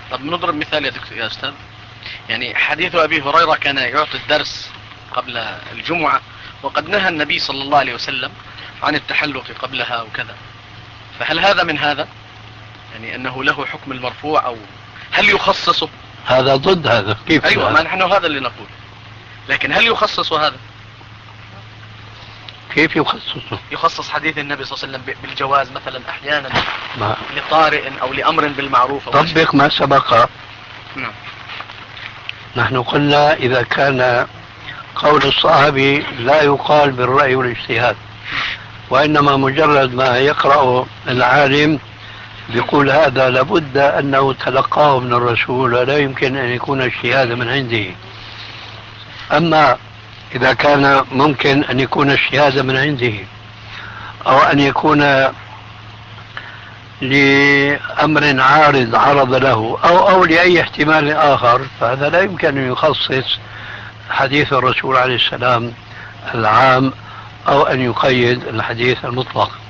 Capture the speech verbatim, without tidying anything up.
طب نضرب مثال يا دكتور يا أستاذ. يعني حديث أبي هريرة كان يعطي الدرس قبل الجمعة، وقد نهى النبي صلى الله عليه وسلم عن التحلق قبلها وكذا، فهل هذا من هذا؟ يعني أنه له حكم المرفوع، أو هل يخصصه؟ هذا ضد هذا. كيف؟ أيوة، ما نحن هذا اللي نقول، لكن هل يخصص هذا؟ كيف يخصصه؟ يخصص حديث النبي صلى الله عليه وسلم بالجواز مثلا أحيانا ما. لطارئ أو لأمر بالمعروف. أو طبق ما سبق. نعم. نحن قلنا إذا كان قول الصحابي لا يقال بالرأي والاجتهاد، وإنما مجرد ما يقرأ العالم بيقول هذا لابد أنه تلقاه من الرسول ولا يمكن أن يكون اجتهاد من عنده. أما إذا كان ممكن أن يكون اجتهاد من عنده أو أن يكون لأمر عارض عرض له أو أو لأي احتمال آخر، فهذا لا يمكن أن يخصص حديث الرسول عليه السلام العام أو أن يقيد الحديث المطلق.